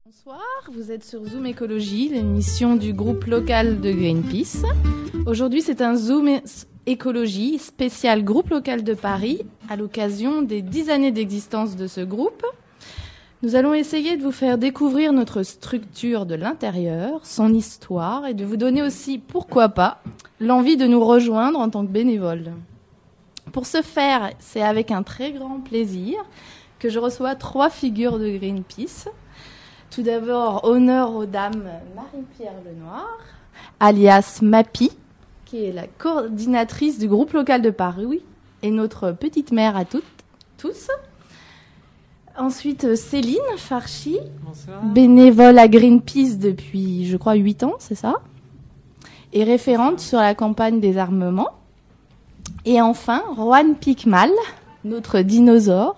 Bonsoir, vous êtes sur Zoom Écologie, l'émission du groupe local de Greenpeace. Aujourd'hui, c'est un Zoom Écologie spécial groupe local de Paris à l'occasion des 10 années d'existence de ce groupe. Nous allons essayer de vous faire découvrir notre structure de l'intérieur, son histoire et de vous donner aussi, pourquoi pas, l'envie de nous rejoindre en tant que bénévole. Pour ce faire, c'est avec un très grand plaisir que je reçois 3 figures de Greenpeace. Tout d'abord, honneur aux dames Marie-Pierre Lenoir, alias Mappy, qui est la coordinatrice du groupe local de Paris et notre petite mère à tous. Ensuite, Céline Farchi, bonsoir, bénévole à Greenpeace depuis, je crois, 8 ans, c'est ça ? Et référente sur la campagne des armements. Et enfin, Juan Picmal, notre dinosaure,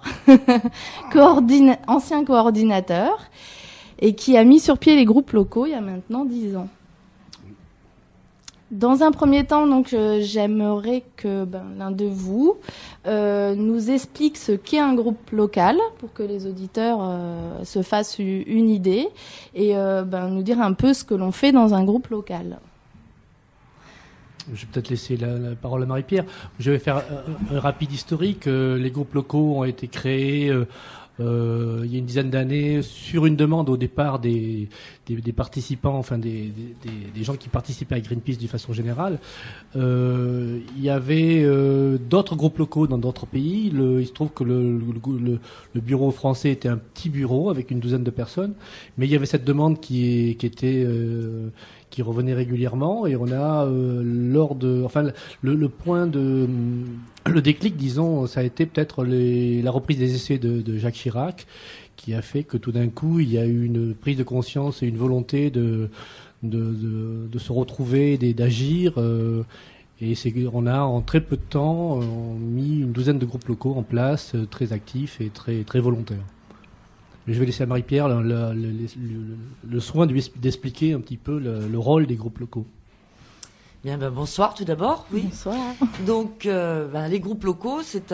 ancien coordinateur, et qui a mis sur pied les groupes locaux il y a maintenant 10 ans. Dans un premier temps, donc, j'aimerais que l'un de vous nous explique ce qu'est un groupe local pour que les auditeurs se fassent une idée et nous dire un peu ce que l'on fait dans un groupe local. Je vais peut-être laisser la parole à Marie-Pierre. Je vais faire un rapide historique. Les groupes locaux ont été créés il y a une dizaine d'années sur une demande au départ des participants, enfin des gens qui participaient à Greenpeace d'une façon générale. Il y avait d'autres groupes locaux dans d'autres pays. Il se trouve que le bureau français était un petit bureau avec une douzaine de personnes, mais il y avait cette demande qui revenait régulièrement, et on a le déclic, disons, ça a été peut-être la reprise des essais de Jacques Chirac, qui a fait que tout d'un coup il y a eu une prise de conscience et une volonté de se retrouver, d'agir. Et on a en très peu de temps mis une douzaine de groupes locaux en place, très actifs et très très volontaires. Je vais laisser à Marie-Pierre le soin d'expliquer un petit peu le rôle des groupes locaux. Bien, bonsoir tout d'abord. Oui. Bonsoir. Donc, les groupes locaux, c'est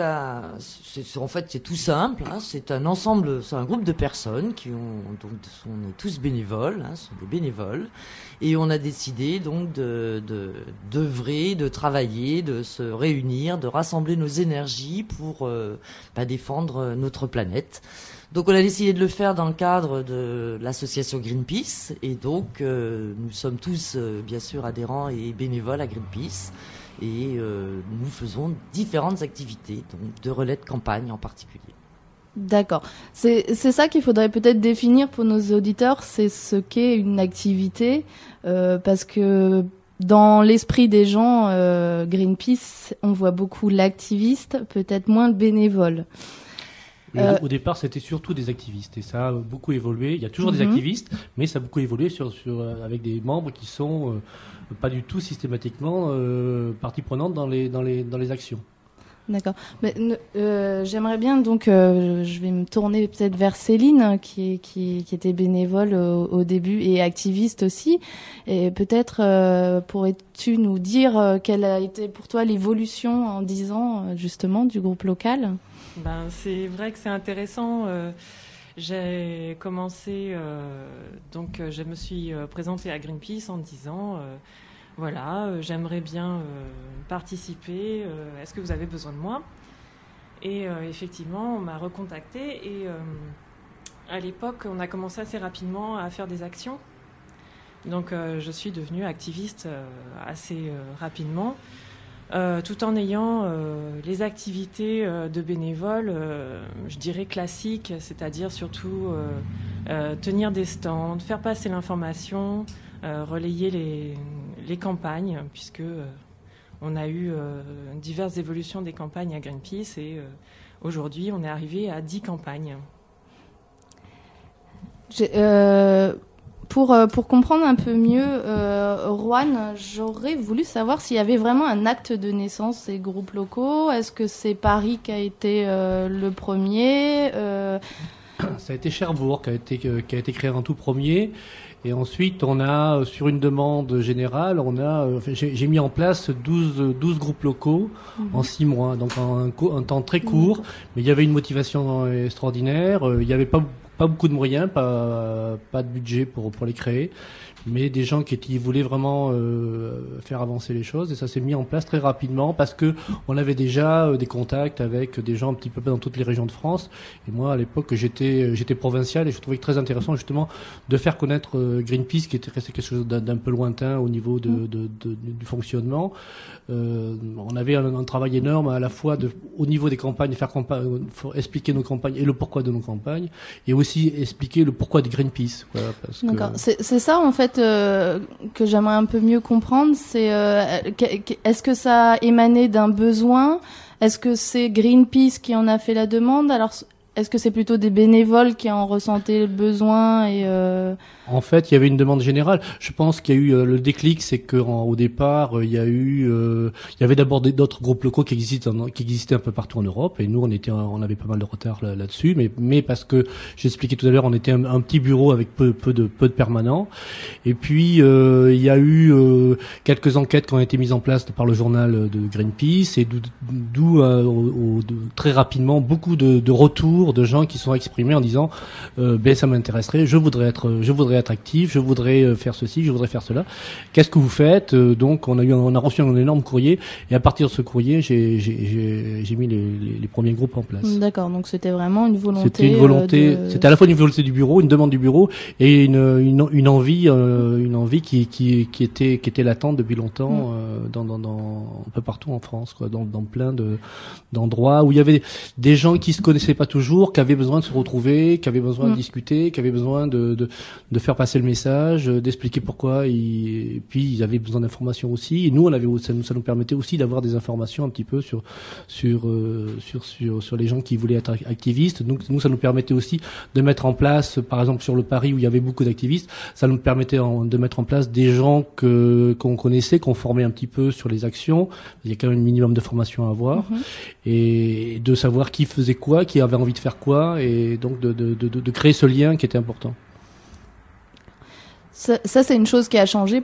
tout simple. Hein, c'est un ensemble, c'est un groupe de personnes on est tous bénévoles, sont des bénévoles, et on a décidé donc d'œuvrer, de travailler, de se réunir, de rassembler nos énergies pour défendre notre planète. Donc on a décidé de le faire dans le cadre de l'association Greenpeace, et donc nous sommes tous bien sûr adhérents et bénévoles à Greenpeace, et nous faisons différentes activités, donc de relais de campagne en particulier. D'accord. C'est ça qu'il faudrait peut-être définir pour nos auditeurs, c'est ce qu'est une activité, parce que dans l'esprit des gens, Greenpeace, on voit beaucoup l'activiste, peut-être moins le bénévole. Au départ, c'était surtout des activistes, et ça a beaucoup évolué. Il y a toujours des activistes, mais ça a beaucoup évolué avec des membres qui sont pas du tout systématiquement partie prenante dans les actions. D'accord. Mais, j'aimerais bien donc, je vais me tourner peut-être vers Céline, qui était bénévole au début et activiste aussi. Et peut-être pourrais-tu nous dire quelle a été pour toi l'évolution en 10 ans justement du groupe local ? C'est vrai que c'est intéressant. J'ai commencé, je me suis présentée à Greenpeace en disant, j'aimerais bien participer. Est-ce que vous avez besoin de moi ? Et effectivement, on m'a recontactée, et à l'époque, on a commencé assez rapidement à faire des actions. Donc, je suis devenue activiste assez rapidement. Tout en ayant les activités de bénévoles, je dirais classiques, c'est-à-dire surtout tenir des stands, faire passer l'information, relayer les campagnes, puisque on a eu diverses évolutions des campagnes à Greenpeace, et aujourd'hui on est arrivé à 10 campagnes. Pour comprendre un peu mieux, Juan, j'aurais voulu savoir s'il y avait vraiment un acte de naissance des groupes locaux. Est-ce que c'est Paris qui a été le premier Ça a été Cherbourg qui a été créé en tout premier. Et ensuite, on a, sur une demande générale, j'ai mis en place 12 groupes locaux en 6 mois, donc un temps très court, mais il y avait une motivation extraordinaire. Il n'y avait pas pas beaucoup de moyens, pas de budget pour les créer, mais des gens qui voulaient vraiment faire avancer les choses, et ça s'est mis en place très rapidement parce que on avait déjà des contacts avec des gens un petit peu dans toutes les régions de France. Et moi, à l'époque, j'étais provincial et je trouvais très intéressant justement de faire connaître Greenpeace, qui était resté quelque chose d'un peu lointain au niveau du fonctionnement. On avait un travail énorme à la fois au niveau des campagnes, faut expliquer nos campagnes et le pourquoi de nos campagnes, et aussi expliquer le pourquoi de Greenpeace. Voilà, D'accord. C'est ça en fait que j'aimerais un peu mieux comprendre. C'est est-ce que ça a émané d'un besoin? Est-ce que c'est Greenpeace qui en a fait la demande? Alors est-ce que c'est plutôt des bénévoles qui en ressentaient le besoin et En fait, il y avait une demande générale. Je pense qu'il y a eu le déclic, c'est que au départ, il y avait d'abord d'autres groupes locaux qui existaient un peu partout en Europe, et nous, on avait pas mal de retard là-dessus, mais parce que j'expliquais tout à l'heure, on était un petit bureau avec peu de permanents. Et puis il y a eu quelques enquêtes qui ont été mises en place par le journal de Greenpeace, et d'où très rapidement beaucoup de retours de gens qui sont exprimés en disant ça m'intéresserait, je voudrais être actif, je voudrais faire ceci, je voudrais faire cela. Qu'est-ce que vous faites? Donc on a reçu un énorme courrier, et à partir de ce courrier, j'ai mis les premiers groupes en place. D'accord, donc c'était vraiment une volonté. C'était à la fois une volonté du bureau, une demande du bureau, et une envie qui était latente depuis longtemps dans un peu partout en France, quoi, dans plein d'endroits où il y avait des gens qui se connaissaient pas toujours, qui avaient besoin de se retrouver, qui avaient besoin de discuter, qui avaient besoin de faire passer le message, d'expliquer pourquoi, et puis ils avaient besoin d'informations aussi, et nous ça nous permettait aussi d'avoir des informations un petit peu sur les gens qui voulaient être activistes. Donc nous, ça nous permettait aussi de mettre en place, par exemple sur le Paris où il y avait beaucoup d'activistes, ça nous permettait de mettre en place des gens qu'on connaissait, qu'on formait un petit peu sur les actions. Il y a quand même un minimum de formation à avoir, et de savoir qui faisait quoi, qui avait envie de faire quoi, et donc de créer ce lien qui était important. Ça c'est une chose qui a changé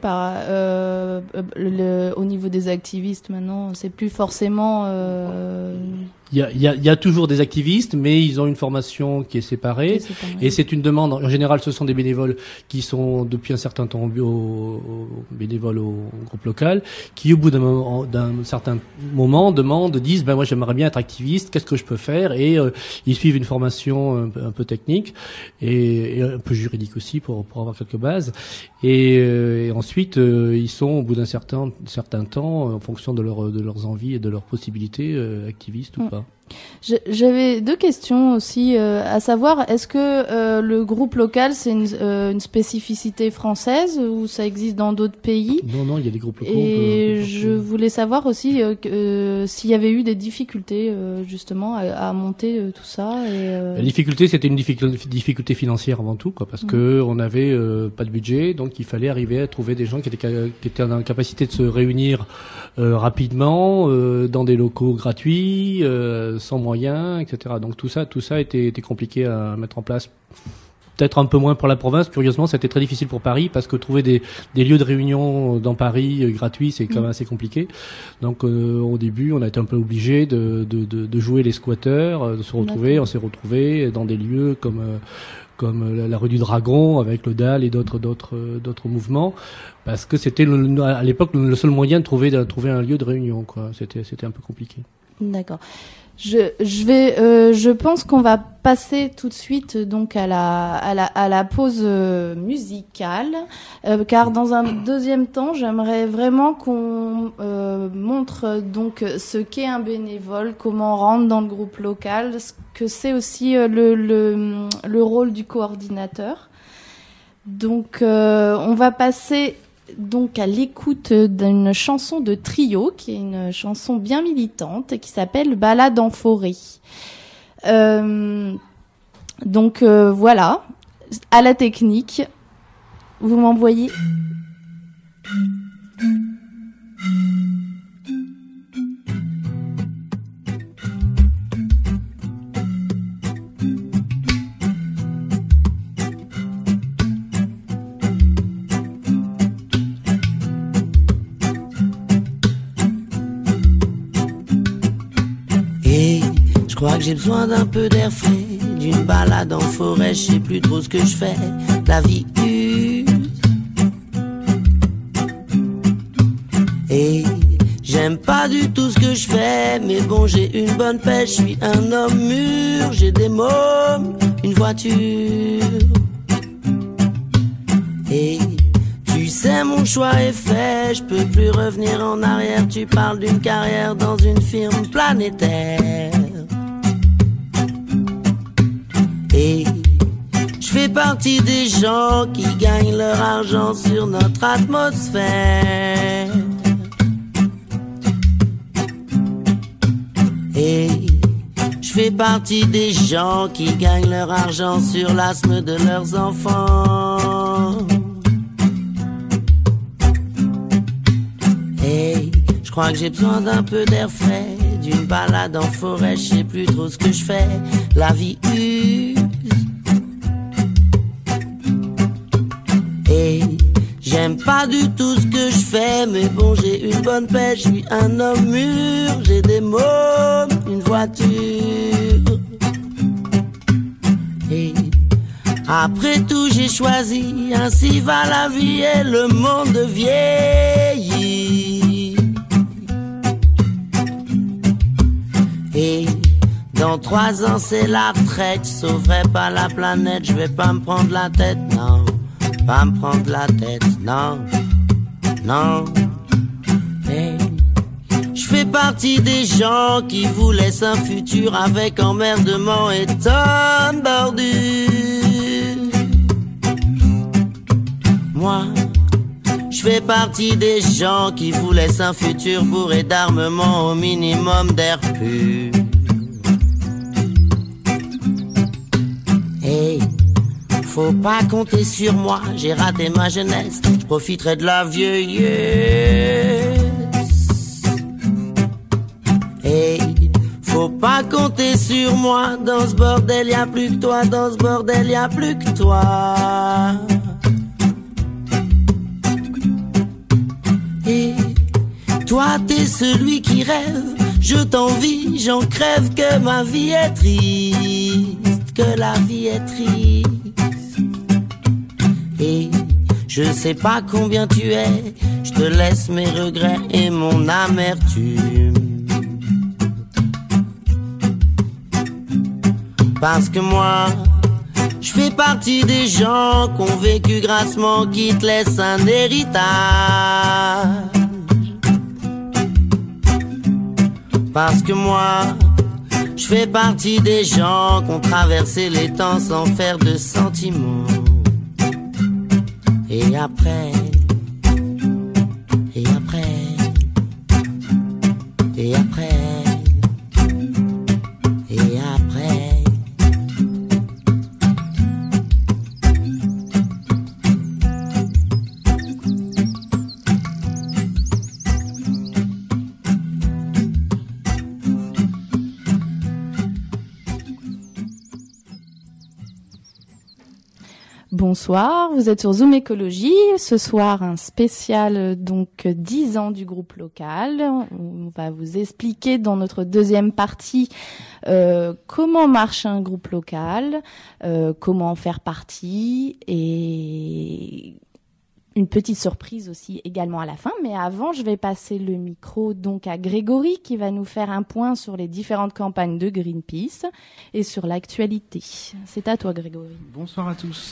au niveau des activistes maintenant. C'est plus forcément. Il y a toujours des activistes, mais ils ont une formation qui est séparée, et c'est une demande. En général, ce sont des bénévoles qui sont depuis un certain temps bénévoles au groupe local, qui au bout d'un certain moment disent moi j'aimerais bien être activiste, qu'est-ce que je peux faire, et ils suivent une formation un peu technique et un peu juridique aussi pour avoir quelques bases, et ensuite ils sont au bout d'un certain temps, en fonction de leurs envies et de leurs possibilités, activistes ou pas. J'avais deux questions aussi, à savoir, est-ce que le groupe local c'est une spécificité française ou ça existe dans d'autres pays? Non, il y a des groupes locaux. Et je voulais savoir aussi s'il y avait eu des difficultés justement à monter tout ça. La difficulté, c'était une difficulté financière avant tout, quoi, parce que on avait pas de budget, donc il fallait arriver à trouver des gens qui étaient en capacité de se réunir rapidement dans des locaux gratuits. Sans moyens, etc. Donc tout ça était compliqué à mettre en place. Peut-être un peu moins pour la province. Curieusement, c'était très difficile pour Paris, parce que trouver des lieux de réunion dans Paris gratuits, c'est quand même assez compliqué. Donc au début, on a été un peu obligé de jouer les squatteurs, de se retrouver. D'accord. On s'est retrouvés dans des lieux comme la rue du Dragon avec le DAL et d'autres mouvements, parce que c'était à l'époque le seul moyen de trouver un lieu de réunion, quoi. C'était un peu compliqué. D'accord. Je pense qu'on va passer tout de suite donc à la pause musicale, car dans un deuxième temps, j'aimerais vraiment qu'on montre donc ce qu'est un bénévole, comment on rentre dans le groupe local, ce que c'est aussi le rôle du coordinateur. Donc on va passer donc à l'écoute d'une chanson de Trio, qui est une chanson bien militante et qui s'appelle Balade en forêt. Donc voilà, à la technique, vous m'envoyez. crois que j'ai besoin d'un peu d'air frais, d'une balade en forêt, je sais plus trop ce que je fais. La vie use. Et j'aime pas du tout ce que je fais, mais bon, j'ai une bonne pêche, je suis un homme mûr, j'ai des mômes, une voiture. Et tu sais, mon choix est fait, je peux plus revenir en arrière, tu parles d'une carrière dans une firme planétaire. Et je fais partie des gens qui gagnent leur argent sur notre atmosphère. Et je fais partie des gens qui gagnent leur argent sur l'asthme de leurs enfants. Et je crois que j'ai besoin d'un peu d'air frais, d'une balade en forêt, je sais plus trop ce que je fais. La vie use. Et j'aime pas du tout ce que je fais, mais bon, j'ai une bonne pêche, je suis un homme mûr, j'ai des mômes, une voiture. Et après tout, j'ai choisi, ainsi va la vie et le monde vieillit. Et dans 3 ans, c'est la retraite, je sauverai pas la planète, je vais pas me prendre la tête, non. Pas me prendre la tête, non, non. Hey. Je fais partie des gens qui vous laissent un futur avec emmerdement et tonne bordure. Moi, je fais partie des gens qui vous laissent un futur bourré d'armement, au minimum d'air pur. Hey. Faut pas compter sur moi, j'ai raté ma jeunesse, je profiterai de la vieillesse. Hey, faut pas compter sur moi, dans ce bordel y'a plus que toi, dans ce bordel y'a plus que toi. Et toi t'es celui qui rêve, je t'envie, j'en crève, que ma vie est triste, que la vie est triste. Et je sais pas combien tu es, je te laisse mes regrets et mon amertume. Parce que moi, je fais partie des gens qui ont vécu grassement, qui te laissent un héritage. Parce que moi, je fais partie des gens qui ont traversé les temps sans faire de sentiments. Et après, et après, et après, et après. Bonsoir, vous êtes sur Zoom Écologie. Ce soir, un spécial 10 ans du groupe local. On va vous expliquer dans notre deuxième partie comment marche un groupe local, comment en faire partie et une petite surprise aussi également à la fin. Mais avant, je vais passer le micro donc à Grégory qui va nous faire un point sur les différentes campagnes de Greenpeace et sur l'actualité. C'est à toi, Grégory. Bonsoir à tous.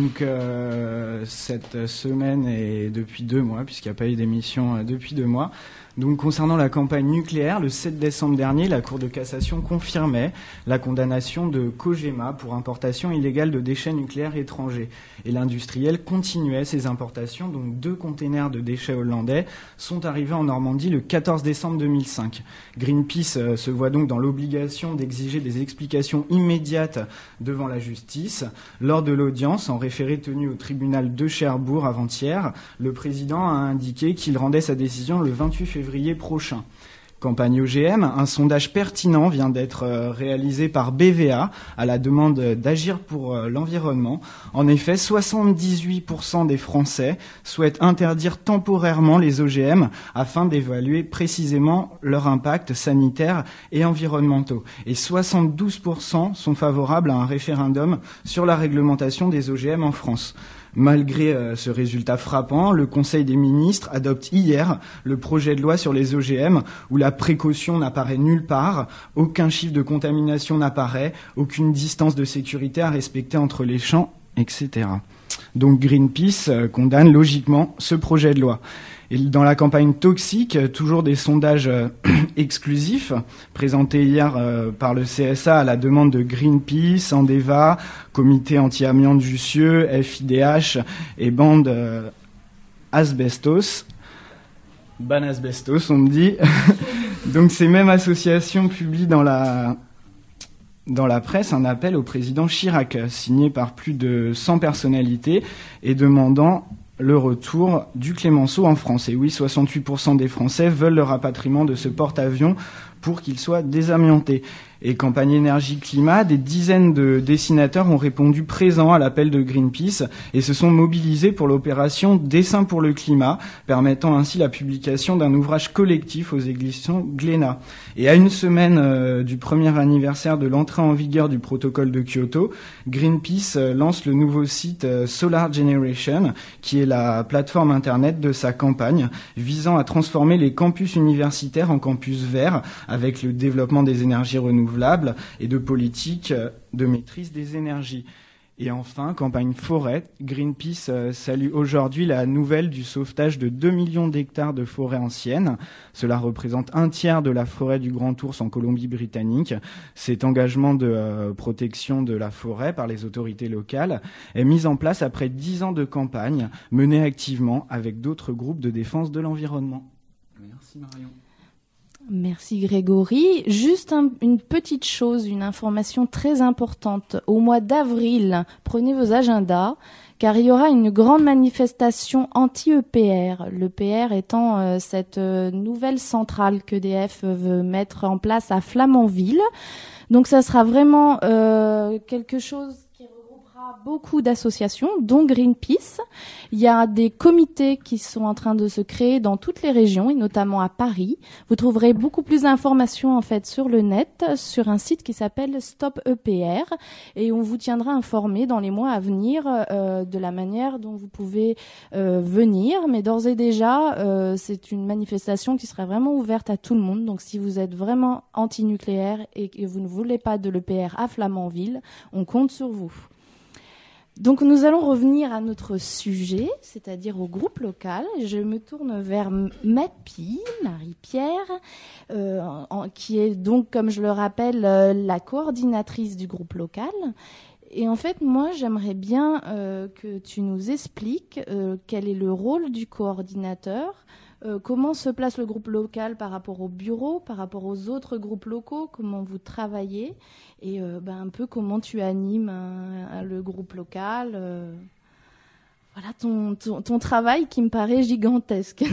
Cette semaine est depuis 2 mois, puisqu'il n'y a pas eu d'émission depuis 2 mois. Donc, concernant la campagne nucléaire, le 7 décembre dernier, la Cour de cassation confirmait la condamnation de Cogema pour importation illégale de déchets nucléaires étrangers. Et l'industriel continuait ses importations, donc 2 containers de déchets hollandais sont arrivés en Normandie le 14 décembre 2005. Greenpeace se voit donc dans l'obligation d'exiger des explications immédiates devant la justice. Lors de l'audience, en référé tenu au tribunal de Cherbourg avant-hier, le président a indiqué qu'il rendait sa décision le 28 février prochain. Campagne OGM, un sondage pertinent vient d'être réalisé par BVA à la demande d'Agir pour l'environnement. En effet, 78% des Français souhaitent interdire temporairement les OGM afin d'évaluer précisément leur impact sanitaire et environnementaux. Et 72% sont favorables à un référendum sur la réglementation des OGM en France. Malgré ce résultat frappant, le Conseil des ministres adopte hier le projet de loi sur les OGM où la précaution n'apparaît nulle part, aucun chiffre de contamination n'apparaît, aucune distance de sécurité à respecter entre les champs, etc. Donc Greenpeace condamne logiquement ce projet de loi. Et dans la campagne toxique, toujours des sondages exclusifs présentés hier par le CSA à la demande de Greenpeace, Andeva, Comité anti-amiante Jussieu, FIDH et bande Asbestos. Ban Asbestos, on me dit. Donc ces mêmes associations publient dans la presse un appel au président Chirac, signé par plus de 100 personnalités et demandant le retour du Clémenceau en France. Et oui, 68% des Français veulent le rapatriement de ce porte-avions pour qu'il soit désamianté. Et campagne énergie-climat, des dizaines de dessinateurs ont répondu présents à l'appel de Greenpeace et se sont mobilisés pour l'opération Dessin pour le climat, permettant ainsi la publication d'un ouvrage collectif aux éditions Glénat. Et à une semaine du premier anniversaire de l'entrée en vigueur du protocole de Kyoto, Greenpeace lance le nouveau site Solar Generation, qui est la plateforme internet de sa campagne, visant à transformer les campus universitaires en campus verts avec le développement des énergies renouvelables et de politiques de maîtrise des énergies. Et enfin, campagne forêt, Greenpeace salue aujourd'hui la nouvelle du sauvetage de 2 millions d'hectares de forêts anciennes. Cela représente un tiers de la forêt du Grand Ours en Colombie-Britannique. Cet engagement de protection de la forêt par les autorités locales est mis en place après 10 ans de campagne menée activement avec d'autres groupes de défense de l'environnement. Merci Marion. Merci Grégory. Juste une petite chose, une information très importante. Au mois d'avril, prenez vos agendas, car il y aura une grande manifestation anti-EPR. L'EPR étant cette nouvelle centrale qu'EDF veut mettre en place à Flamanville. Donc ça sera vraiment quelque chose qui regroupera beaucoup d'associations, dont Greenpeace. Il y a des comités qui sont en train de se créer dans toutes les régions, et notamment à Paris. Vous trouverez beaucoup plus d'informations en fait sur le net, sur un site qui s'appelle Stop EPR, et on vous tiendra informé dans les mois à venir de la manière dont vous pouvez venir. Mais d'ores et déjà, c'est une manifestation qui sera vraiment ouverte à tout le monde. Donc si vous êtes vraiment anti-nucléaire et que vous ne voulez pas de l'EPR à Flamanville, on compte sur vous. Donc nous allons revenir à notre sujet, c'est-à-dire au groupe local. Je me tourne vers Mappy, Marie-Pierre, qui est donc, comme je le rappelle, la coordinatrice du groupe local. Et en fait, moi, j'aimerais bien que tu nous expliques quel est le rôle du coordinateur, comment se place le groupe local par rapport au bureau, par rapport aux autres groupes locaux, comment vous travaillez, et un peu comment tu animes le groupe local. Voilà ton travail qui me paraît gigantesque.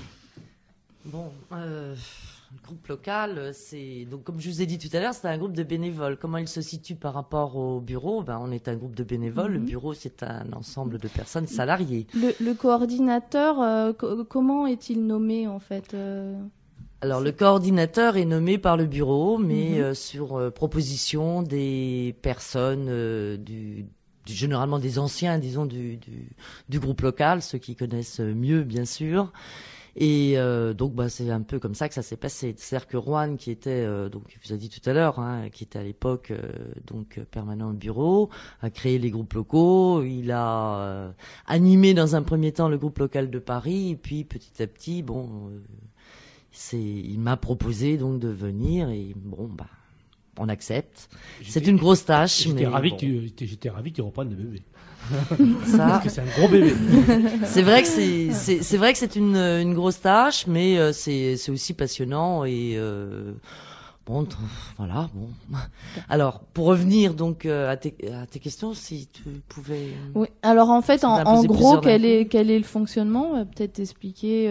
Bon, le groupe local, c'est donc comme je vous ai dit tout à l'heure, c'est un groupe de bénévoles. Comment il se situe par rapport au bureau ? On est un groupe de bénévoles. Le bureau, c'est un ensemble de personnes salariées. Le coordinateur, comment est-il nommé en fait Alors, le coordinateur est nommé par le bureau, mais sur proposition des personnes généralement des anciens, disons, du groupe local, ceux qui connaissent mieux, bien sûr. Et donc c'est un peu comme ça que ça s'est passé. C'est-à-dire que Juan, qui était donc je vous ai dit tout à l'heure, qui était à l'époque permanent au bureau, a créé les groupes locaux. Il a animé dans un premier temps le groupe local de Paris, et puis petit à petit, il m'a proposé donc de venir, et on accepte. C'est une grosse tâche. J'étais ravi que tu reprennes le bébé. Ça, parce que c'est un gros bébé. C'est vrai que c'est une grosse tâche, mais c'est aussi passionnant, et Bon, voilà, bon. Alors, pour revenir donc à tes questions, si tu pouvais... Oui. Alors en fait, Ça m'a en posé gros, plusieurs quel est le fonctionnement? On va peut-être expliquer.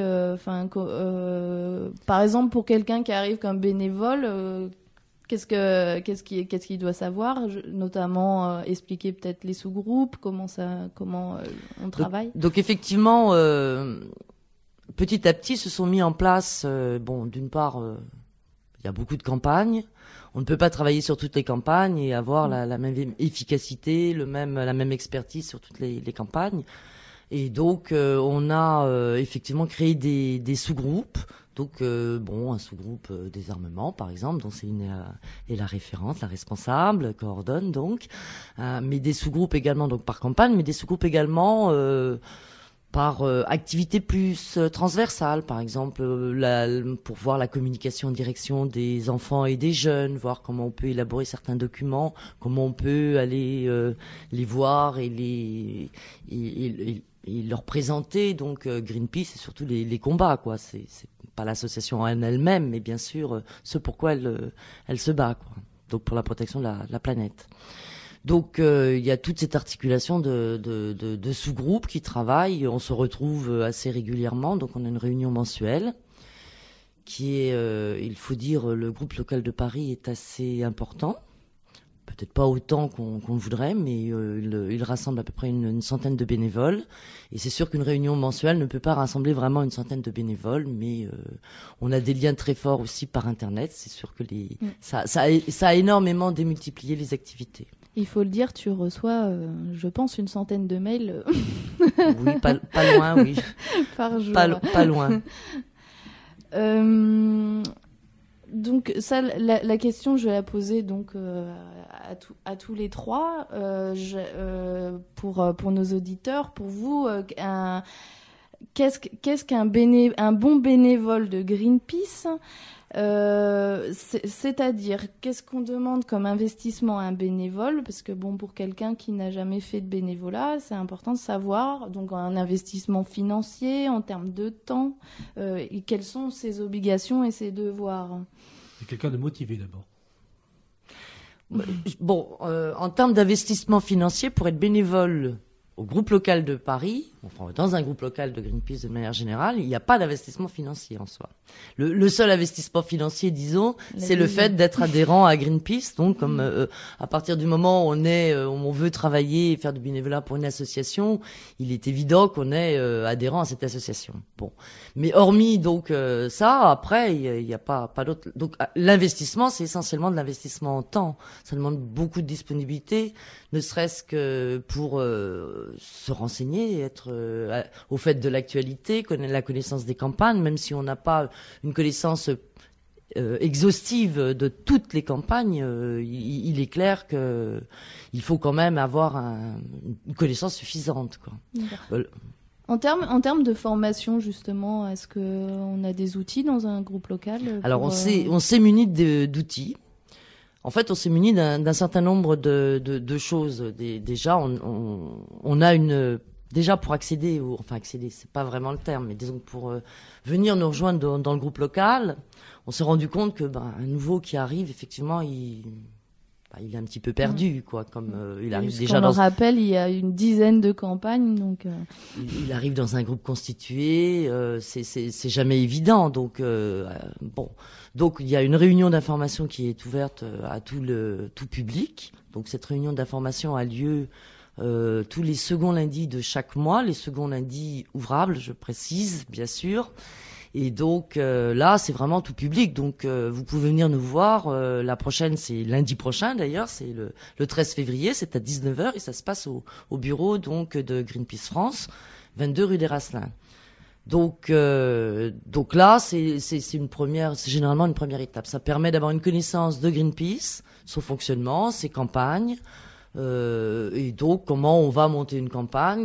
Par exemple, pour quelqu'un qui arrive comme bénévole, qu'est-ce qu'il doit savoir? Notamment expliquer peut-être les sous-groupes, comment on travaille. Donc effectivement, petit à petit, se sont mis en place. D'une part, il y a beaucoup de campagnes. On ne peut pas travailler sur toutes les campagnes et avoir la même efficacité, la même expertise sur toutes les campagnes. Et donc, on a effectivement créé des sous-groupes. Donc, un sous-groupe désarmement, par exemple, dont Céline est la référente, la responsable, coordonne donc. Mais des sous-groupes également, donc par campagne, mais des sous-groupes également par activité plus transversale, par exemple pour voir la communication en direction des enfants et des jeunes, voir comment on peut élaborer certains documents, comment on peut aller les voir et leur présenter donc Greenpeace et surtout les combats, quoi. C'est pas l'association en elle-même, mais bien sûr ce pourquoi elle se bat, quoi. Donc pour la protection de la planète. Donc il y a toute cette articulation de sous-groupes qui travaillent. On se retrouve assez régulièrement, donc on a une réunion mensuelle qui est, il faut dire, le groupe local de Paris est assez important. Peut-être pas autant qu'on le voudrait, mais il rassemble à peu près une centaine de bénévoles. Et c'est sûr qu'une réunion mensuelle ne peut pas rassembler vraiment une centaine de bénévoles, mais on a des liens très forts aussi par Internet. C'est sûr que ça a énormément démultiplié les activités. Il faut le dire, tu reçois, je pense, une centaine de mails. Oui, pas loin, oui. Par jour. Pas loin. Donc ça, la question, je vais la poser donc à tous les trois. Pour nos auditeurs, pour vous, qu'est-ce un bon bénévole de Greenpeace? C'est-à-dire, qu'est-ce qu'on demande comme investissement à un bénévole? Parce que pour quelqu'un qui n'a jamais fait de bénévolat, c'est important de savoir, donc un investissement financier en termes de temps, et quelles sont ses obligations et ses devoirs. C'est quelqu'un de motivé d'abord. En termes d'investissement financier, pour être bénévole au groupe local de Paris, enfin dans un groupe local de Greenpeace de manière générale, il n'y a pas d'investissement financier en soi. Le seul investissement financier, disons, c'est le fait d'être adhérent à Greenpeace. Donc, comme à partir du moment où on veut travailler et faire du bénévolat pour une association, il est évident qu'on est adhérent à cette association. Bon, mais hormis donc ça, après il n'y a pas d'autre. Donc l'investissement, c'est essentiellement de l'investissement en temps. Ça demande beaucoup de disponibilité, ne serait-ce que pour se renseigner, être au fait de l'actualité, connaître la connaissance des campagnes, même si on n'a pas une connaissance exhaustive de toutes les campagnes, il est clair que il faut quand même avoir une connaissance suffisante, quoi. En termes de formation, justement, est-ce qu'on a des outils dans un groupe local Alors, on s'est muni d'outils. En fait, on s'est muni d'un certain nombre de choses. Déjà, on a déjà pour accéder, c'est pas vraiment le terme, mais disons pour venir nous rejoindre dans le groupe local, on s'est rendu compte que un nouveau qui arrive, effectivement, il est un petit peu perdu, quoi. Comme il arrive déjà on rappelle, il y a une dizaine de campagnes, donc. Il arrive dans un groupe constitué, c'est jamais évident, donc Donc il y a une réunion d'information qui est ouverte à tout public. Donc cette réunion d'information a lieu tous les seconds lundis de chaque mois, les seconds lundis ouvrables, je précise, bien sûr. Et donc là, c'est vraiment tout public. Donc vous pouvez venir nous voir. La prochaine, c'est lundi prochain d'ailleurs, c'est le 13 février, c'est à 19h et ça se passe au bureau donc de Greenpeace France, 22 rue des Rasselins. Donc là, c'est généralement une première étape. Ça permet d'avoir une connaissance de Greenpeace, son fonctionnement, ses campagnes, et donc comment on va monter une campagne.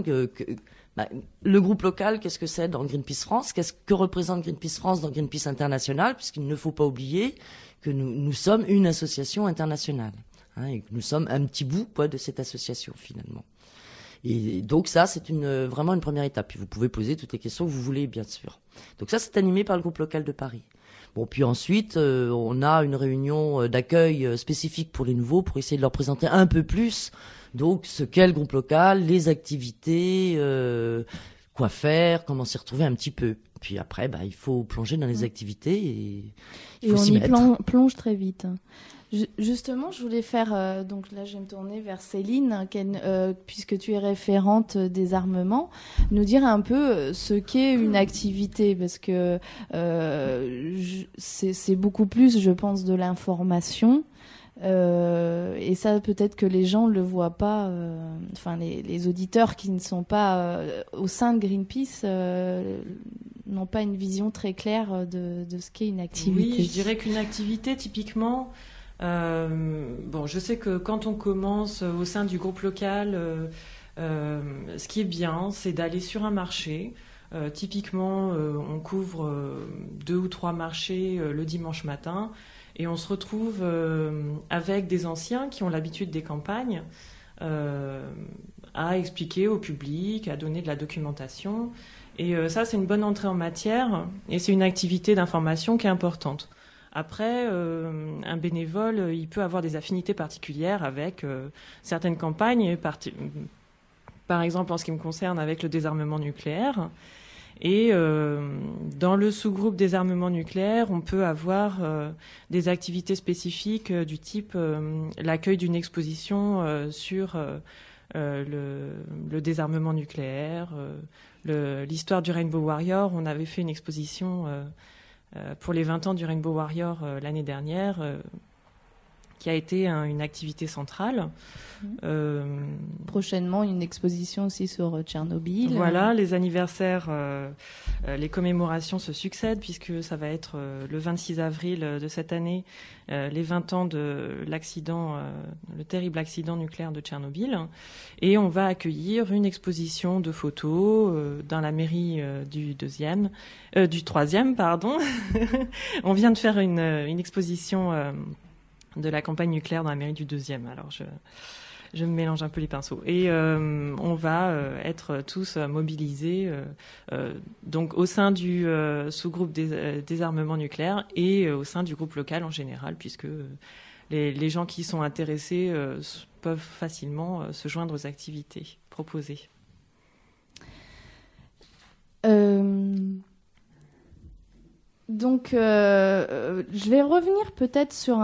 Le groupe local, qu'est-ce que c'est dans Greenpeace France? Qu'est-ce que représente Greenpeace France dans Greenpeace International? Puisqu'il ne faut pas oublier que nous sommes une association internationale, et que nous sommes un petit bout, quoi, de cette association finalement. Et donc ça, c'est vraiment une première étape. Puis vous pouvez poser toutes les questions que vous voulez, bien sûr. Donc ça, c'est animé par le groupe local de Paris. Bon, puis ensuite, on a une réunion d'accueil spécifique pour les nouveaux pour essayer de leur présenter un peu plus donc ce qu'est le groupe local, les activités, quoi faire, comment s'y retrouver un petit peu. Puis après, il faut plonger dans les activités et il faut on s'y y mettre. plonge très vite. Justement, je voulais faire, donc là je vais me tourner vers Céline, puisque tu es référente des armements, nous dire un peu ce qu'est une activité, parce que c'est beaucoup plus, je pense, de l'information. Et ça, peut-être que les gens le voient pas, les auditeurs qui ne sont pas au sein de Greenpeace n'ont pas une vision très claire de ce qu'est une activité. Oui, je dirais qu'une activité, typiquement, je sais que quand on commence au sein du groupe local, ce qui est bien, c'est d'aller sur un marché. Typiquement, on couvre 2 ou 3 marchés le dimanche matin. Et on se retrouve avec des anciens qui ont l'habitude des campagnes à expliquer au public, à donner de la documentation. Et ça, c'est une bonne entrée en matière et c'est une activité d'information qui est importante. Après, un bénévole, il peut avoir des affinités particulières avec certaines campagnes, par exemple en ce qui me concerne avec le désarmement nucléaire. Et dans le sous-groupe désarmement nucléaire, on peut avoir des activités spécifiques du type l'accueil d'une exposition sur le désarmement nucléaire, l'histoire du Rainbow Warrior. On avait fait une exposition pour les 20 ans du Rainbow Warrior l'année dernière, qui a été une activité centrale. Prochainement, une exposition aussi sur Tchernobyl. Voilà, les anniversaires, les commémorations se succèdent, puisque ça va être le 26 avril de cette année, les 20 ans de l'accident, le terrible accident nucléaire de Tchernobyl. Et on va accueillir une exposition de photos dans la mairie du 3e, pardon. On vient de faire une exposition de la campagne nucléaire dans la mairie du 2e. Alors je me mélange un peu les pinceaux. Et on va être tous mobilisés donc au sein du sous-groupe des armements nucléaires et au sein du groupe local en général, puisque les gens qui sont intéressés peuvent facilement se joindre aux activités proposées. Donc, je vais revenir peut-être sur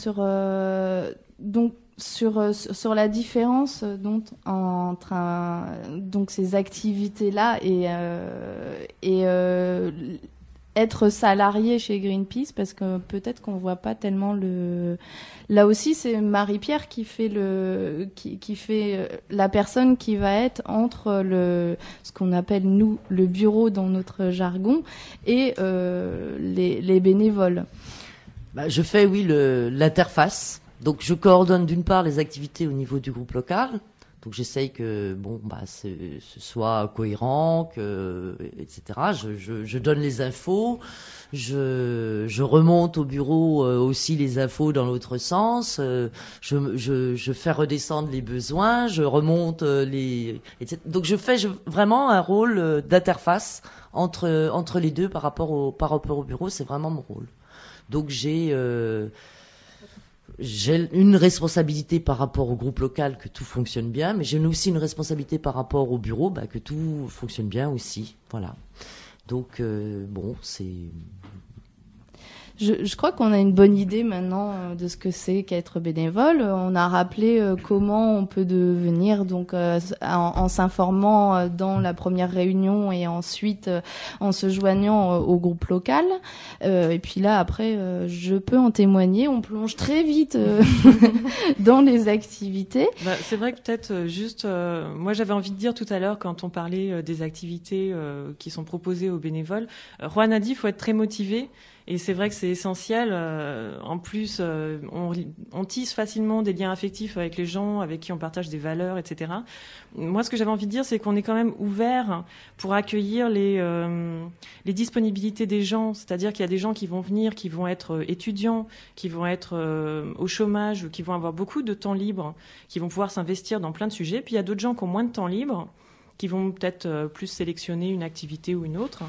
la différence entre donc ces activités-là et être salarié chez Greenpeace, parce que peut-être qu'on voit pas tellement le. Là aussi, c'est Marie-Pierre qui fait qui fait la personne qui va être entre ce qu'on appelle nous le bureau dans notre jargon et les bénévoles. Je fais l'interface. Donc je coordonne d'une part les activités au niveau du groupe local. Donc j'essaye que ce soit cohérent, etc. Je donne les infos, je remonte au bureau aussi les infos dans l'autre sens. Je fais redescendre les besoins, je remonte etc. Donc je fais vraiment un rôle d'interface entre les deux par rapport au bureau. C'est vraiment mon rôle. Donc j'ai une responsabilité par rapport au groupe local, que tout fonctionne bien, mais j'ai aussi une responsabilité par rapport au bureau, que tout fonctionne bien aussi. Voilà. Donc, c'est... Je crois qu'on a une bonne idée maintenant de ce que c'est qu'être bénévole. On a rappelé comment on peut devenir, donc en s'informant dans la première réunion et ensuite en se joignant au groupe local. Et puis là, après, je peux en témoigner. On plonge très vite dans les activités. C'est vrai que peut-être juste, moi j'avais envie de dire tout à l'heure quand on parlait des activités qui sont proposées aux bénévoles, Juan a dit il faut être très motivé. Et c'est vrai que c'est essentiel. En plus, on tisse facilement des liens affectifs avec les gens avec qui on partage des valeurs, etc. Moi, ce que j'avais envie de dire, c'est qu'on est quand même ouvert pour accueillir les disponibilités des gens. C'est-à-dire qu'il y a des gens qui vont venir, qui vont être étudiants, qui vont être au chômage, qui vont avoir beaucoup de temps libre, qui vont pouvoir s'investir dans plein de sujets. Puis il y a d'autres gens qui ont moins de temps libre, qui vont peut-être plus sélectionner une activité ou une autre.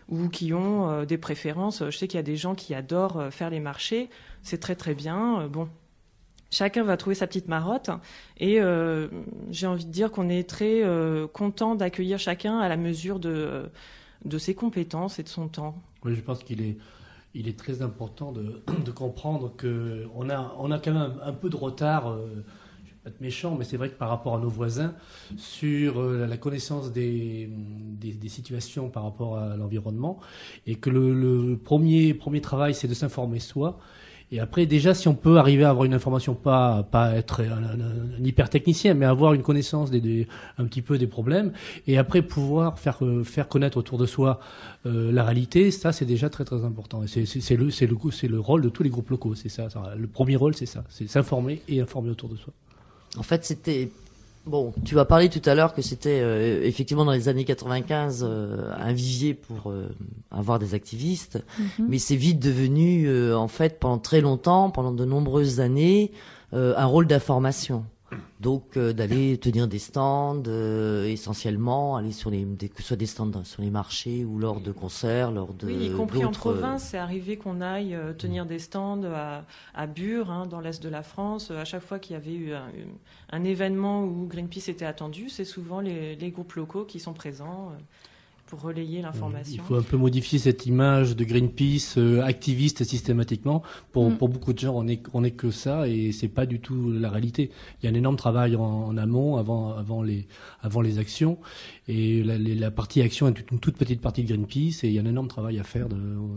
ou qui ont des préférences. Je sais qu'il y a des gens qui adorent faire les marchés, c'est très très bien. Bon, chacun va trouver sa petite marotte, et j'ai envie de dire qu'on est très content d'accueillir chacun à la mesure de ses compétences et de son temps. Oui, je pense qu'il est très important de comprendre qu'on a quand même un peu de retard. Je ne vais pas être méchant, mais c'est vrai que par rapport à nos voisins, sur la connaissance des situations par rapport à l'environnement, et que le premier travail, c'est de s'informer soi. Et après, déjà, si on peut arriver à avoir une information, pas être un hyper technicien, mais avoir une connaissance un petit peu des problèmes, et après pouvoir faire connaître autour de soi la réalité, ça c'est déjà très très important. Et c'est le rôle de tous les groupes locaux, c'est ça. Le premier rôle, c'est ça, c'est s'informer et informer autour de soi. En fait, c'était... Bon, tu as parlé tout à l'heure que c'était effectivement dans les années 95 un vivier pour avoir des activistes, mais c'est vite devenu, en fait, pendant très longtemps, pendant de nombreuses années, un rôle d'information. Donc d'aller tenir des stands, essentiellement, aller sur que ce soit des stands sur les marchés ou lors de concerts, lors de... Oui, y compris en province, c'est arrivé qu'on aille tenir des stands à Bure, dans l'est de la France. À chaque fois qu'il y avait eu un événement où Greenpeace était attendu, c'est souvent les groupes locaux qui sont présents pour relayer l'information. Il faut un peu modifier cette image de Greenpeace activiste systématiquement. Pour beaucoup de gens, on est que ça, et c'est pas du tout la réalité. Il y a un énorme travail en amont, avant les actions, et la partie action est une toute petite partie de Greenpeace, et il y a un énorme travail à faire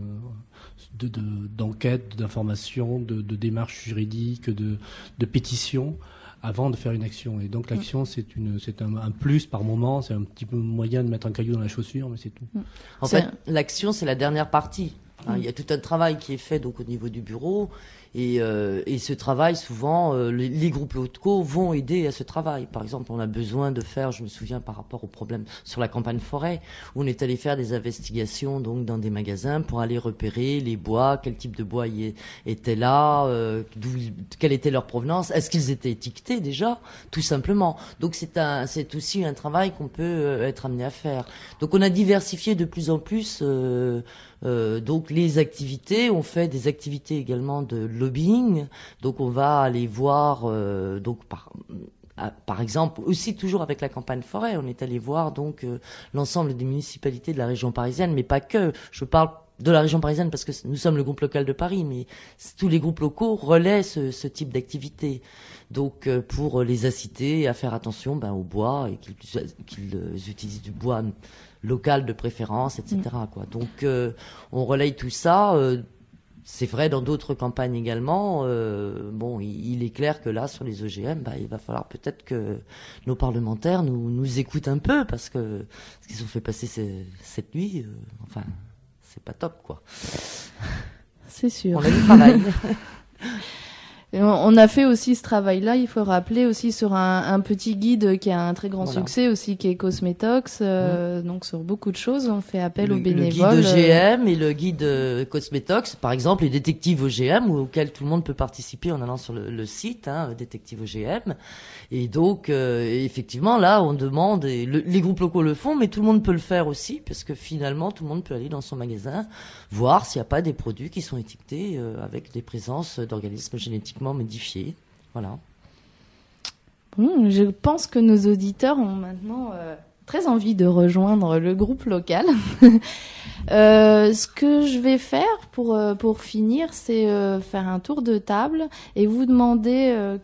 d'enquête, d'information, de démarches juridiques, de pétitions, avant de faire une action. Et donc l'action, c'est un plus par moment, c'est un petit peu moyen de mettre un caillou dans la chaussure, mais c'est tout. En fait, l'action, c'est la dernière partie. Il y a tout un travail qui est fait donc au niveau du bureau, et ce travail, souvent, les groupes locaux vont aider à ce travail. Par exemple, on a besoin de faire, je me souviens par rapport au problème sur la campagne forêt, où on est allé faire des investigations donc dans des magasins pour aller repérer les bois, quel type de bois était là, quelle était leur provenance, est-ce qu'ils étaient étiquetés déjà, tout simplement. Donc c'est aussi un travail qu'on peut être amené à faire. Donc on a diversifié de plus en plus donc les activités, on fait des activités également de lobbying, donc on va aller voir donc par exemple aussi toujours avec la campagne forêt, on est allé voir donc l'ensemble des municipalités de la région parisienne, mais pas que. Je parle de la région parisienne parce que nous sommes le groupe local de Paris, mais tous les groupes locaux relaient ce type d'activité. Donc pour les inciter à faire attention au bois, et qu'ils utilisent du bois local de préférence, etc. quoi. Donc on relaye tout ça. C'est vrai dans d'autres campagnes également. Il est clair que là, sur les OGM, il va falloir peut-être que nos parlementaires nous écoutent un peu, parce que ce qu'ils ont fait passer cette nuit, c'est pas top, quoi. C'est sûr. On a du travail. On a fait aussi ce travail-là, il faut rappeler aussi sur un petit guide qui a un très grand succès aussi, qui est Cosmetox. Donc sur beaucoup de choses, on fait appel aux bénévoles. Le guide OGM et le guide Cosmetox, par exemple, les détectives OGM, auxquels tout le monde peut participer en allant sur le site, détective OGM. Et donc, effectivement, là, on demande, et les groupes locaux le font, mais tout le monde peut le faire aussi, parce que finalement, tout le monde peut aller dans son magasin, voir s'il n'y a pas des produits qui sont étiquetés avec des présences d'organismes génétiquement modifiés. Voilà. Bon, je pense que nos auditeurs ont maintenant très envie de rejoindre le groupe local. Ce que je vais faire pour finir, c'est faire un tour de table et vous demander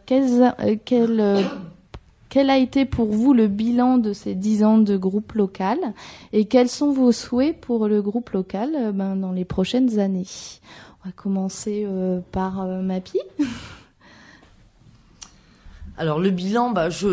quel a été pour vous le bilan de ces 10 ans de groupe local, et quels sont vos souhaits pour le groupe local dans les prochaines années. On va commencer par Mappy. Alors le bilan,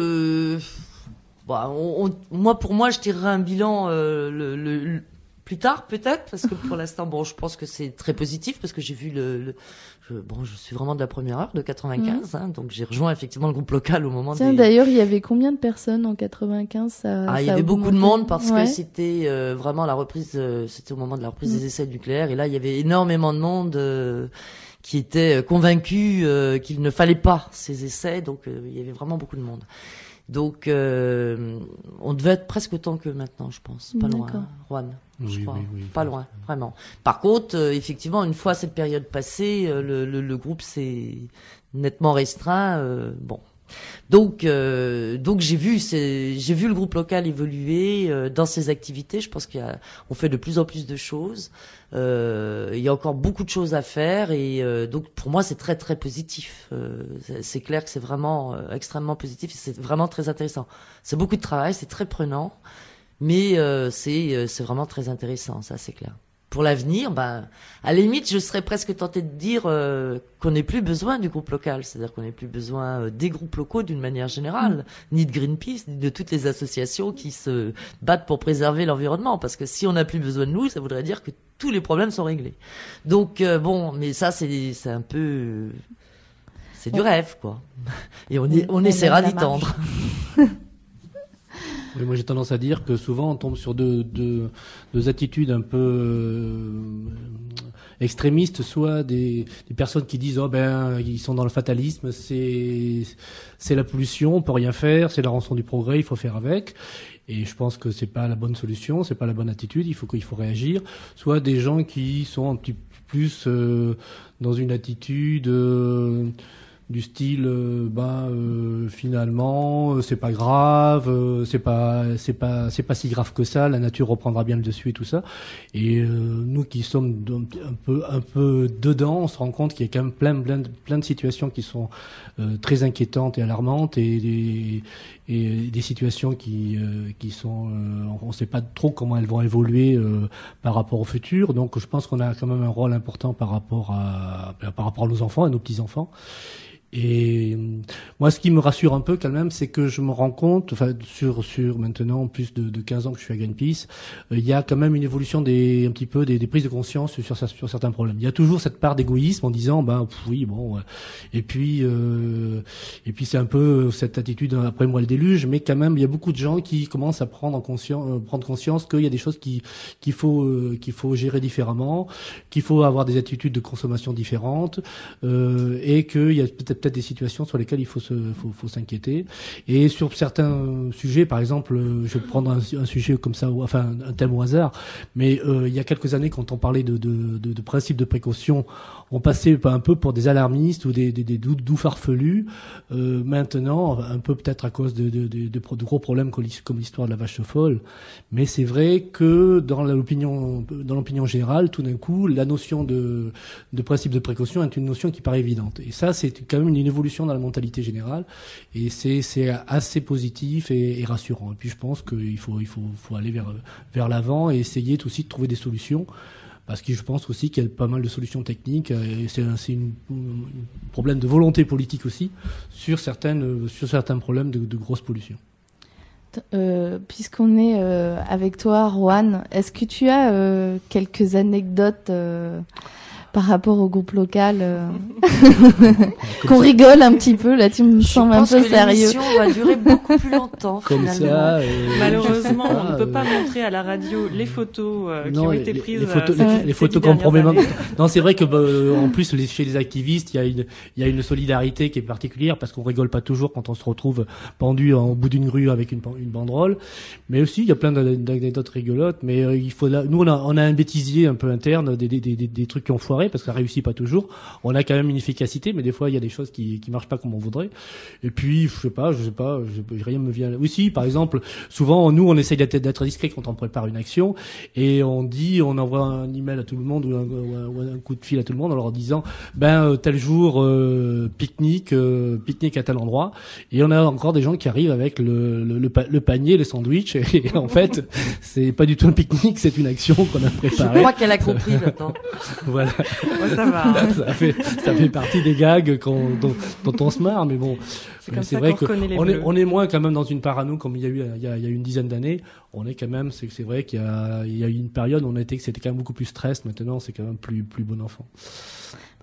pour moi, je tirerai un bilan plus tard peut-être, parce que pour l'instant, je pense que c'est très positif, parce que j'ai vu je suis vraiment de la première heure de 95, donc j'ai rejoint effectivement le groupe local au moment D'ailleurs, il y avait combien de personnes en 95 il y avait beaucoup de monde, parce que c'était vraiment la reprise, c'était au moment de la reprise des essais nucléaires, et là il y avait énormément de monde qui était convaincu qu'il ne fallait pas ces essais, donc il y avait vraiment beaucoup de monde. Donc, on devait être presque autant que maintenant, je pense. Pas loin, D'accord. Juan, je Oui, crois. oui, Pas loin, vraiment. Par contre, effectivement, une fois cette période passée, le groupe s'est nettement restreint. Bon. Donc j'ai vu le groupe local évoluer dans ses activités. Je pense qu'on fait de plus en plus de choses. Il y a encore beaucoup de choses à faire et donc pour moi c'est très très positif. C'est clair que c'est vraiment extrêmement positif et c'est vraiment très intéressant. C'est beaucoup de travail, c'est très prenant, mais c'est vraiment très intéressant, ça c'est clair. Pour l'avenir, à la limite, je serais presque tentée de dire qu'on n'ait plus besoin du groupe local. C'est-à-dire qu'on n'ait plus besoin des groupes locaux d'une manière générale, ni de Greenpeace, ni de toutes les associations qui se battent pour préserver l'environnement. Parce que si on n'a plus besoin de nous, ça voudrait dire que tous les problèmes sont réglés. Donc, mais ça, c'est un peu... C'est du rêve, quoi. Et on essaiera d'y tendre. Oui, moi j'ai tendance à dire que souvent on tombe sur deux attitudes un peu extrémistes, soit des personnes qui disent ils sont dans le fatalisme, c'est la pollution, on peut rien faire, c'est la rançon du progrès, il faut faire avec. Et je pense que c'est pas la bonne solution, c'est pas la bonne attitude, il faut réagir. Soit des gens qui sont un petit peu plus dans une attitude du style finalement c'est pas grave, c'est pas si grave que ça, la nature reprendra bien le dessus et tout ça. Et nous qui sommes un peu dedans, on se rend compte qu'il y a quand même plein de situations qui sont très inquiétantes et alarmantes et des situations qui sont on ne sait pas trop comment elles vont évoluer par rapport au futur. Donc je pense qu'on a quand même un rôle important par rapport à nos enfants, à nos petits-enfants. Et moi, ce qui me rassure un peu quand même, c'est que je me rends compte, sur maintenant plus de 15 ans que je suis à Greenpeace, il y a quand même une évolution un petit peu des prises de conscience sur certains problèmes. Il y a toujours cette part d'égoïsme en disant, et puis c'est un peu cette attitude après moi le déluge, mais quand même il y a beaucoup de gens qui commencent à prendre conscience qu'il y a des choses qu'il faut gérer différemment, qu'il faut avoir des attitudes de consommation différentes, et qu'il y a peut-être des situations sur lesquelles il faut s'inquiéter. Et sur certains sujets, par exemple, je vais prendre un sujet comme ça, un thème au hasard, mais il y a quelques années, quand on parlait de principes de précaution, on passait un peu pour des alarmistes ou des doux farfelus. Maintenant, un peu peut-être à cause de gros problèmes comme l'histoire de la vache folle, mais c'est vrai que dans l'opinion générale, tout d'un coup, la notion de principe de précaution est une notion qui paraît évidente. Et ça, c'est quand même une évolution dans la mentalité générale, et c'est assez positif et rassurant. Et puis je pense qu'il faut aller vers l'avant et essayer aussi de trouver des solutions, parce que je pense aussi qu'il y a pas mal de solutions techniques, et c'est un problème de volonté politique aussi sur certains problèmes de grosse pollution. Puisqu'on est avec toi, Juan, est-ce que tu as quelques anecdotes par rapport au groupe local qu'on rigole un petit peu, là tu me sembles un peu sérieux. Je pense que l'émission va durer beaucoup plus longtemps comme finalement. Ça, malheureusement on ne peut pas montrer à la radio les photos qui ont été prises les photos qu'on promet. Non, c'est vrai que en plus chez les activistes il y a une solidarité qui est particulière, parce qu'on rigole pas toujours quand on se retrouve pendu au bout d'une grue avec une banderole, mais aussi il y a plein d'anecdotes rigolotes, mais nous on a un bêtisier un peu interne, des trucs qui ont foiré parce que ça réussit pas toujours. On a quand même une efficacité, mais des fois il y a des choses qui marchent pas comme on voudrait. Et puis je sais pas, rien me vient. Oui, si, par exemple, souvent nous on essaye d'être discret quand on prépare une action, et on envoie un email à tout le monde ou un coup de fil à tout le monde en leur disant tel jour pique-nique à tel endroit, et on a encore des gens qui arrivent avec le panier, les sandwichs, et en fait c'est pas du tout un pique-nique, c'est une action qu'on a préparée. Je crois qu'elle a compris maintenant. Voilà. Ouais, ça va. ça fait partie des gags dont on se marre, mais bon, c'est vrai qu'on est moins quand même dans une parano comme il y a eu une dizaine d'années. On est quand même, c'est vrai qu'il y a eu une période où c'était quand même beaucoup plus stress. Maintenant, c'est quand même plus bon enfant.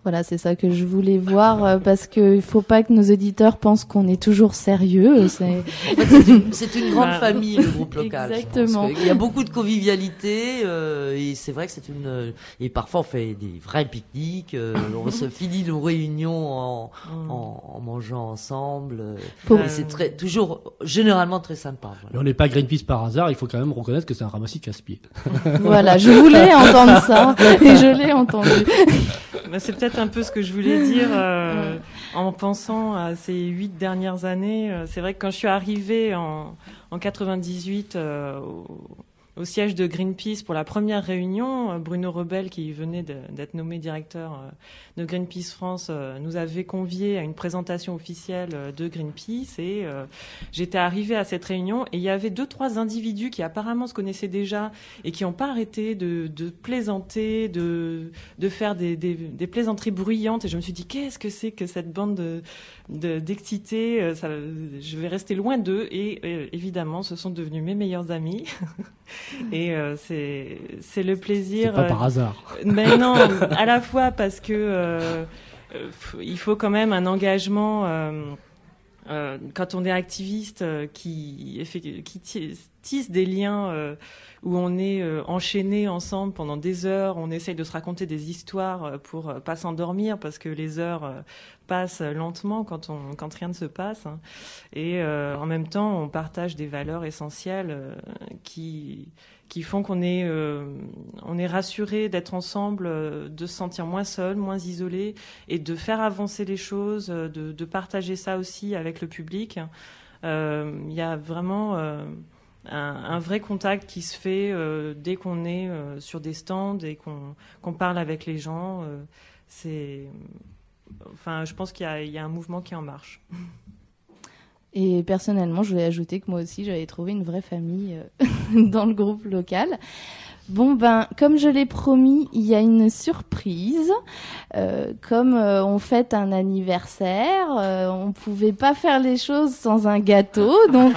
Voilà, c'est ça que je voulais voir, parce que il faut pas que nos auditeurs pensent qu'on est toujours sérieux. En fait, c'est une grande famille, le groupe local. Exactement. Il y a beaucoup de convivialité, et c'est vrai que et parfois on fait des vrais pique-niques, on se finit nos réunions en mangeant ensemble. Et c'est toujours, généralement très sympa. Voilà. Mais on n'est pas Greenpeace par hasard, il faut quand même reconnaître que c'est un ramassis de casse-pied. Voilà, je voulais entendre ça, et je l'ai entendu. C'est peut-être un peu ce que je voulais dire en pensant à ces 8 dernières années. C'est vrai que quand je suis arrivée en 98 au siège de Greenpeace pour la première réunion, Bruno Rebel, qui venait d'être nommé directeur de Greenpeace France, nous avait conviés à une présentation officielle de Greenpeace, et j'étais arrivée à cette réunion et il y avait 2-3 individus qui apparemment se connaissaient déjà et qui n'ont pas arrêté de plaisanter, de faire des plaisanteries bruyantes, et je me suis dit qu'est-ce que c'est que cette bande d'excités, je vais rester loin d'eux, et évidemment ce sont devenus mes meilleurs amis. Et c'est le plaisir. C'est pas par hasard. Mais non, à la fois parce que il faut quand même un engagement quand on est activiste qui tisse des liens où on est enchaînés ensemble pendant des heures, on essaye de se raconter des histoires pour pas s'endormir parce que les heures passent lentement quand rien ne se passe, hein. Et en même temps on partage des valeurs essentielles qui font qu'on est rassuré d'être ensemble, de se sentir moins seul, moins isolé, et de faire avancer les choses, de partager ça aussi avec le public. Il y a vraiment un vrai contact qui se fait dès qu'on est sur des stands et qu'on parle avec les gens. Je pense qu'il y a un mouvement qui est en marche. Et personnellement, je voulais ajouter que moi aussi, j'avais trouvé une vraie famille dans le groupe local. Bon, comme je l'ai promis, il y a une surprise. Comme on fête un anniversaire, on pouvait pas faire les choses sans un gâteau. Donc,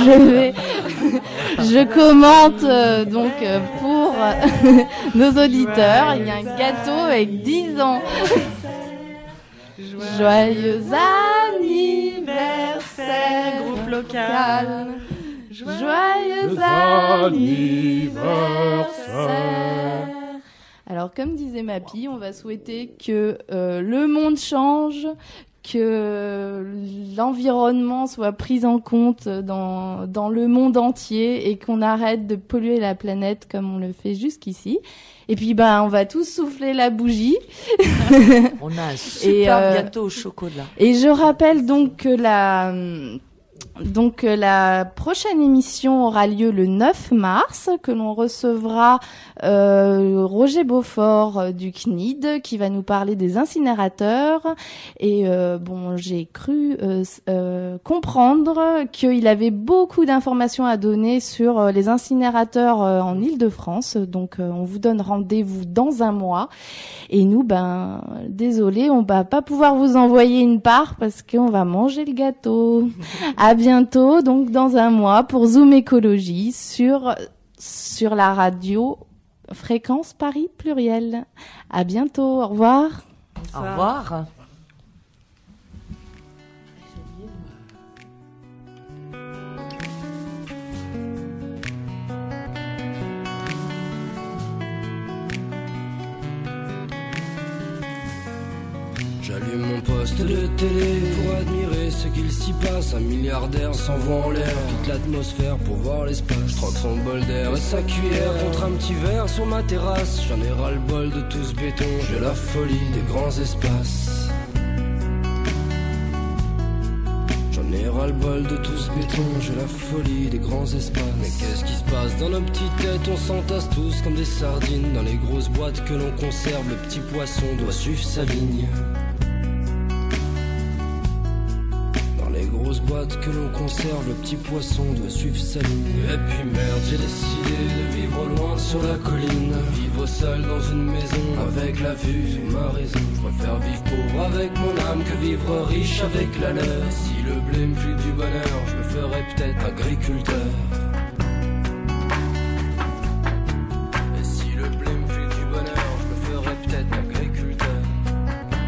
je commente pour nos auditeurs. Il y a un gâteau avec 10 ans. Joyeux anniversaire, groupe local. Joyeux anniversaire. Alors, comme disait Mappy, on va souhaiter que le monde change, que l'environnement soit pris en compte dans le monde entier, et qu'on arrête de polluer la planète comme on le fait jusqu'ici. Et puis, on va tous souffler la bougie. On a un super gâteau au chocolat. Et je rappelle donc que la prochaine émission aura lieu le 9 mars, que l'on recevra Roger Beaufort du CNID, qui va nous parler des incinérateurs. Et j'ai cru comprendre qu'il avait beaucoup d'informations à donner sur les incinérateurs en Île-de-France. Donc on vous donne rendez-vous dans un mois. Et nous, désolé, on va pas pouvoir vous envoyer une part parce qu'on va manger le gâteau. À bientôt, donc dans un mois, pour Zoom Écologie sur la radio Fréquence Paris Pluriel. À bientôt, au revoir. Au revoir. J'allume mon poste de télé pour admirer ce qu'il s'y passe. Un milliardaire s'envoie en l'air, toute l'atmosphère pour voir l'espace. Je troque son bol d'air et sa cuillère contre un petit verre sur ma terrasse. J'en ai ras le bol de tout ce béton, j'ai la folie des grands espaces. J'en ai ras le bol de tout ce béton, j'ai la folie des grands espaces. Mais qu'est-ce qui se passe dans nos petites têtes? On s'entasse tous comme des sardines dans les grosses boîtes que l'on conserve. Le petit poisson doit suivre sa ligne. Grosse boîte que l'on conserve, le petit poisson doit suivre sa ligne. Et puis merde, j'ai décidé de vivre loin sur la colline, vivre seul dans une maison avec la vue sur ma raison. Je préfère vivre pauvre avec mon âme que vivre riche avec la leur. Si le blé me file du bonheur, je me ferais peut-être agriculteur. Et si le blé me file du bonheur, je me ferais peut-être agriculteur.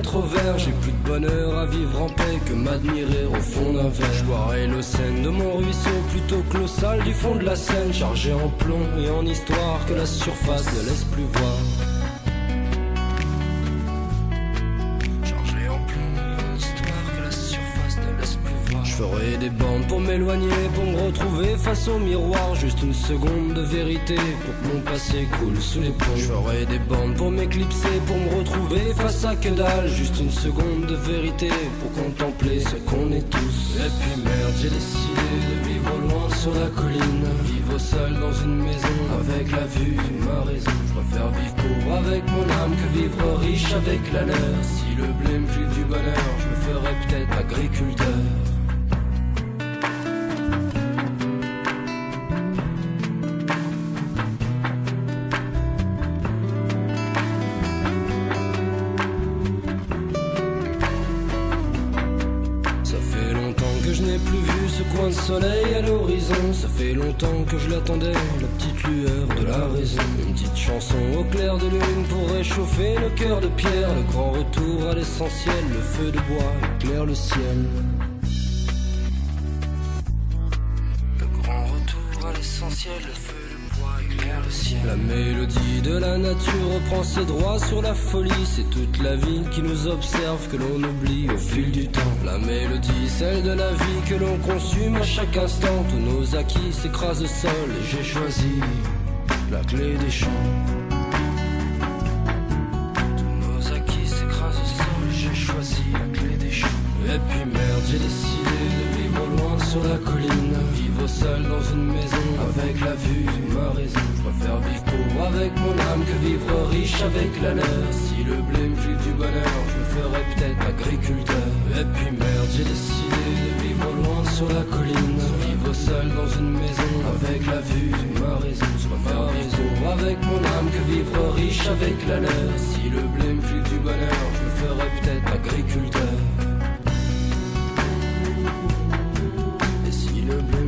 trop vert. J'ai plus de bonheur à vivre en paix que m'admirer au fond d'un verre. Je boirai l'eau saine de mon ruisseau plutôt que l'eau sale du fond de la Seine, chargé en plomb et en histoire que la surface ne laisse plus voir. Je ferai des bandes pour m'éloigner, pour me retrouver face au miroir. Juste une seconde de vérité pour que mon passé coule sous les ponts. Je ferai des bandes pour m'éclipser, pour me retrouver face à que dalle. Juste une seconde de vérité pour contempler ce qu'on est tous. Et puis merde, j'ai décidé de vivre loin sur la colline, vivre seul dans une maison avec la vue de ma raison. Je préfère vivre pauvre avec mon âme que vivre riche avec la leur. Si le blé me file du bonheur, je me ferai peut-être agriculteur. Coin de soleil à l'horizon, ça fait longtemps que je l'attendais, la petite lueur de la raison. Une petite chanson au clair de lune pour réchauffer le cœur de pierre. Le grand retour à l'essentiel, le feu de bois éclaire le ciel. Le grand retour à l'essentiel, le feu de bois éclaire le ciel. La mélodie de la nature reprend ses droits sur la folie. C'est toute la vie qui nous observe, que l'on oublie au fil du temps. La mélodie, celle de la vie que l'on consume à chaque instant. Tous nos acquis s'écrasent au sol et j'ai choisi la clé des champs. Tous nos acquis s'écrasent au sol et j'ai choisi la clé des champs. Et puis merde, j'ai décidé de vivre loin sur la colline, vivre seul dans une maison avec la vue de ma raison. Je préfère vivre pauvre avec mon âme que vivre riche avec la leur. Si le blé me file du bonheur, je me ferai peut-être agriculteur. Et puis merde, j'ai décidé de vivre loin sur la colline, vivre seul dans une maison avec la vue de ma raison. Je préfère vivre pauvre avec mon âme que vivre riche avec la leur. Si le blé me file du bonheur, je me ferai peut-être agriculteur. Et si le blé